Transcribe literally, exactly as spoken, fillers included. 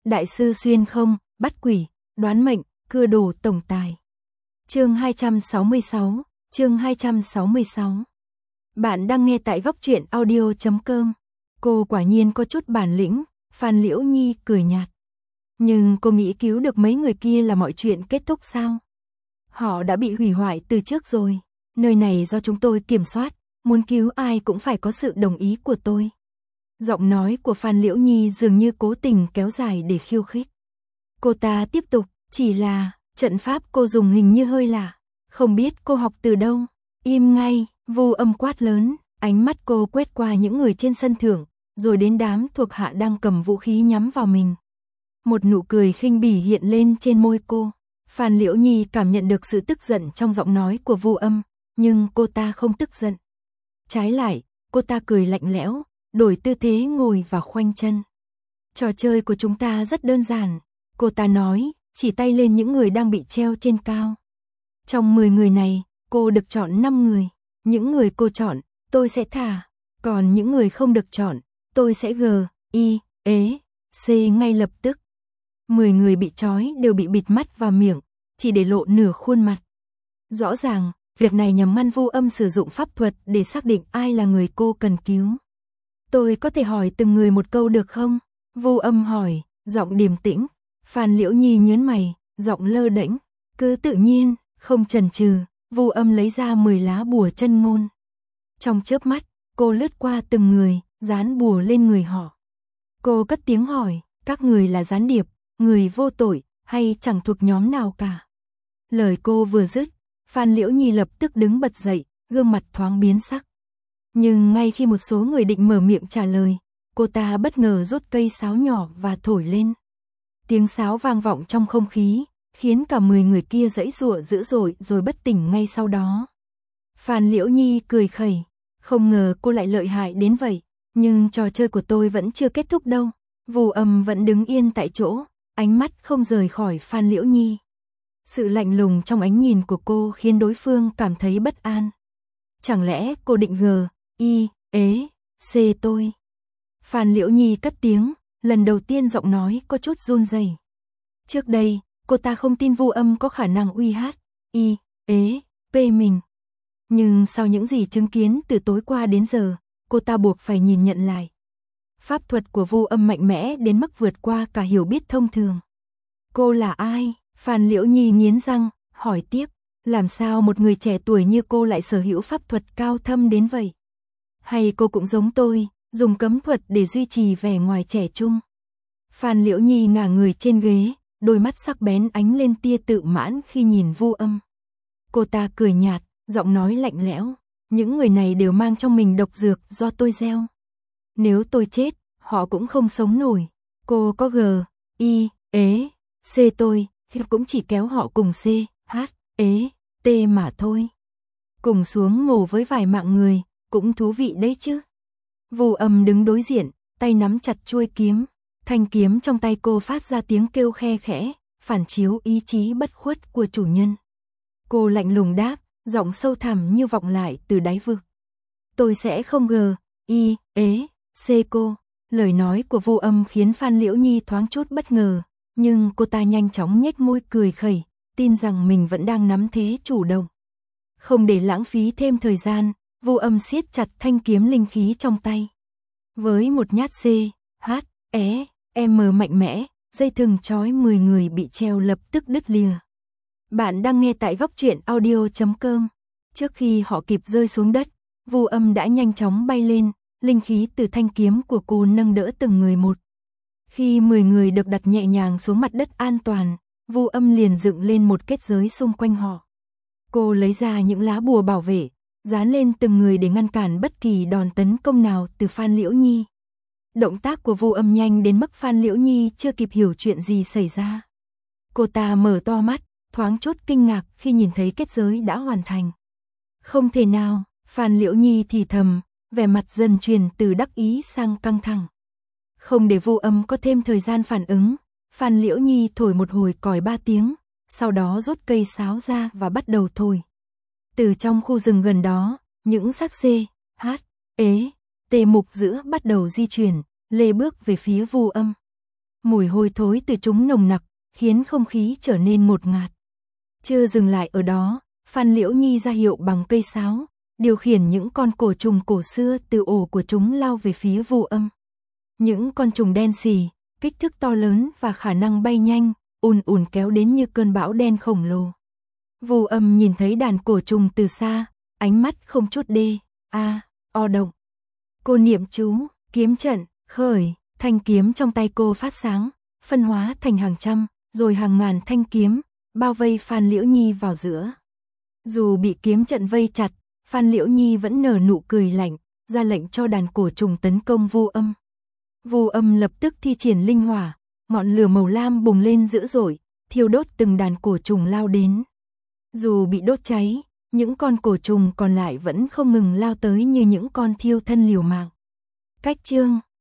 Đại sư xuyên không, bắt quỷ, đoán mệnh, cưa đồ tổng tài. Chương hai trăm sáu mươi sáu, chương hai trăm sáu mươi sáu. Bạn đang nghe tại góc truyện audio chấm com. Cô quả nhiên có chút bản lĩnh, Phan Liễu Nhi cười nhạt. Nhưng cô nghĩ cứu được mấy người kia là mọi chuyện kết thúc sao? Họ đã bị hủy hoại từ trước rồi. Nơi này do chúng tôi kiểm soát, muốn cứu ai cũng phải có sự đồng ý của tôi. Giọng nói của Phan Liễu Nhi dường như cố tình kéo dài để khiêu khích. Cô ta tiếp tục, chỉ là, trận pháp cô dùng hình như hơi lạ, không biết cô học từ đâu. Im ngay, Vu Âm quát lớn, ánh mắt cô quét qua những người trên sân thượng, rồi đến đám thuộc hạ đang cầm vũ khí nhắm vào mình. Một nụ cười khinh bỉ hiện lên trên môi cô. Phan Liễu Nhi cảm nhận được sự tức giận trong giọng nói của Vu Âm, nhưng cô ta không tức giận. Trái lại, cô ta cười lạnh lẽo, đổi tư thế ngồi và khoanh chân. Trò chơi của chúng ta rất đơn giản, cô ta nói, chỉ tay lên những người đang bị treo trên cao. Trong mười người này, cô được chọn năm người. Những người cô chọn, tôi sẽ thả. Còn những người không được chọn, tôi sẽ gờ, y, ế, c ngay lập tức. mười người bị trói đều bị bịt mắt và miệng, chỉ để lộ nửa khuôn mặt. Rõ ràng, việc này nhằm ngăn Vu Âm sử dụng pháp thuật để xác định ai là người cô cần cứu. Tôi có thể hỏi từng người một câu được không? Vu Âm hỏi, giọng điềm tĩnh. Phan Liễu Nhi nhớn mày, giọng lơ đễnh, cứ tự nhiên, không chần chừ. Vu Âm lấy ra mười lá bùa chân ngôn. Trong chớp mắt, cô lướt qua từng người, dán bùa lên người họ. Cô cất tiếng hỏi, các người là gián điệp, người vô tội, hay chẳng thuộc nhóm nào cả? Lời cô vừa dứt, Phan Liễu Nhi lập tức đứng bật dậy, gương mặt thoáng biến sắc. Nhưng ngay khi một số người định mở miệng trả lời, cô ta bất ngờ rút cây sáo nhỏ và thổi lên. Tiếng sáo vang vọng trong không khí, khiến cả mười người kia giãy giụa dữ dội rồi bất tỉnh ngay sau đó. Phan Liễu Nhi cười khẩy, không ngờ cô lại lợi hại đến vậy, nhưng trò chơi của tôi vẫn chưa kết thúc đâu. Vu Âm vẫn đứng yên tại chỗ, ánh mắt không rời khỏi Phan Liễu Nhi. Sự lạnh lùng trong ánh nhìn của cô khiến đối phương cảm thấy bất an. Chẳng lẽ cô định gờ, y, ế, c tôi? Phan Liễu Nhi cất tiếng, lần đầu tiên giọng nói có chút run rẩy. Trước đây, cô ta không tin Vu Âm có khả năng uy hát, y, ế, p mình. Nhưng sau những gì chứng kiến từ tối qua đến giờ, cô ta buộc phải nhìn nhận lại. Pháp thuật của Vu Âm mạnh mẽ đến mức vượt qua cả hiểu biết thông thường. Cô là ai? Phan Liễu Nhi nghiến răng, hỏi tiếp, làm sao một người trẻ tuổi như cô lại sở hữu pháp thuật cao thâm đến vậy? Hay cô cũng giống tôi, dùng cấm thuật để duy trì vẻ ngoài trẻ trung? Phan Liễu Nhi ngả người trên ghế, đôi mắt sắc bén ánh lên tia tự mãn khi nhìn Vu Âm. Cô ta cười nhạt, giọng nói lạnh lẽo, những người này đều mang trong mình độc dược do tôi gieo. Nếu tôi chết, họ cũng không sống nổi. Cô có gờ, y, ế, c tôi, thì cũng chỉ kéo họ cùng c, h, ế, t mà thôi. Cùng xuống ngủ với vài mạng người, cũng thú vị đấy chứ. Vu Âm đứng đối diện, tay nắm chặt chuôi kiếm. Thanh kiếm trong tay cô phát ra tiếng kêu khe khẽ, phản chiếu ý chí bất khuất của chủ nhân. Cô lạnh lùng đáp, giọng sâu thẳm như vọng lại từ đáy vực. Tôi sẽ không gờ, y, ế, c cô. Lời nói của Vu Âm khiến Phan Liễu Nhi thoáng chút bất ngờ, nhưng cô ta nhanh chóng nhếch môi cười khẩy, tin rằng mình vẫn đang nắm thế chủ động. Không để lãng phí thêm thời gian, Vu Âm siết chặt thanh kiếm linh khí trong tay. Với một nhát c, h, é, m mạnh mẽ, dây thừng trói mười người bị treo lập tức đứt lìa. Bạn đang nghe tại góc truyện audio chấm com. Trước khi họ kịp rơi xuống đất, Vu Âm đã nhanh chóng bay lên, linh khí từ thanh kiếm của cô nâng đỡ từng người một. Khi mười người được đặt nhẹ nhàng xuống mặt đất an toàn, Vu Âm liền dựng lên một kết giới xung quanh họ. Cô lấy ra những lá bùa bảo vệ, dán lên từng người để ngăn cản bất kỳ đòn tấn công nào từ Phan Liễu Nhi. Động tác của Vu Âm nhanh đến mức Phan Liễu Nhi chưa kịp hiểu chuyện gì xảy ra. Cô ta mở to mắt, thoáng chút kinh ngạc khi nhìn thấy kết giới đã hoàn thành. Không thể nào, Phan Liễu Nhi thì thầm, vẻ mặt dần chuyển từ đắc ý sang căng thẳng. Không để Vu Âm có thêm thời gian phản ứng, Phan Liễu Nhi thổi một hồi còi ba tiếng, sau đó rút cây sáo ra và bắt đầu thổi. Từ trong khu rừng gần đó, những xác c, h, ế, t mục giữa bắt đầu di chuyển, lê bước về phía Vu Âm. Mùi hôi thối từ chúng nồng nặc, khiến không khí trở nên ngột ngạt. Chưa dừng lại ở đó, Phan Liễu Nhi ra hiệu bằng cây sáo, điều khiển những con cổ trùng cổ xưa từ ổ của chúng lao về phía Vu Âm. Những con trùng đen xì, kích thước to lớn và khả năng bay nhanh, ùn ùn kéo đến như cơn bão đen khổng lồ. Vu Âm nhìn thấy đàn cổ trùng từ xa, ánh mắt không chút đê, a, o động. Cô niệm chú, kiếm trận, khởi, thanh kiếm trong tay cô phát sáng, phân hóa thành hàng trăm, rồi hàng ngàn thanh kiếm, bao vây Phan Liễu Nhi vào giữa. Dù bị kiếm trận vây chặt, Phan Liễu Nhi vẫn nở nụ cười lạnh, ra lệnh cho đàn cổ trùng tấn công Vu Âm. Vu Âm lập tức thi triển linh hỏa, ngọn lửa màu lam bùng lên dữ dội, thiêu đốt từng đàn cổ trùng lao đến. Dù bị đốt cháy, những con cổ trùng còn lại vẫn không ngừng lao tới như những con thiêu thân liều mạng. Cách chương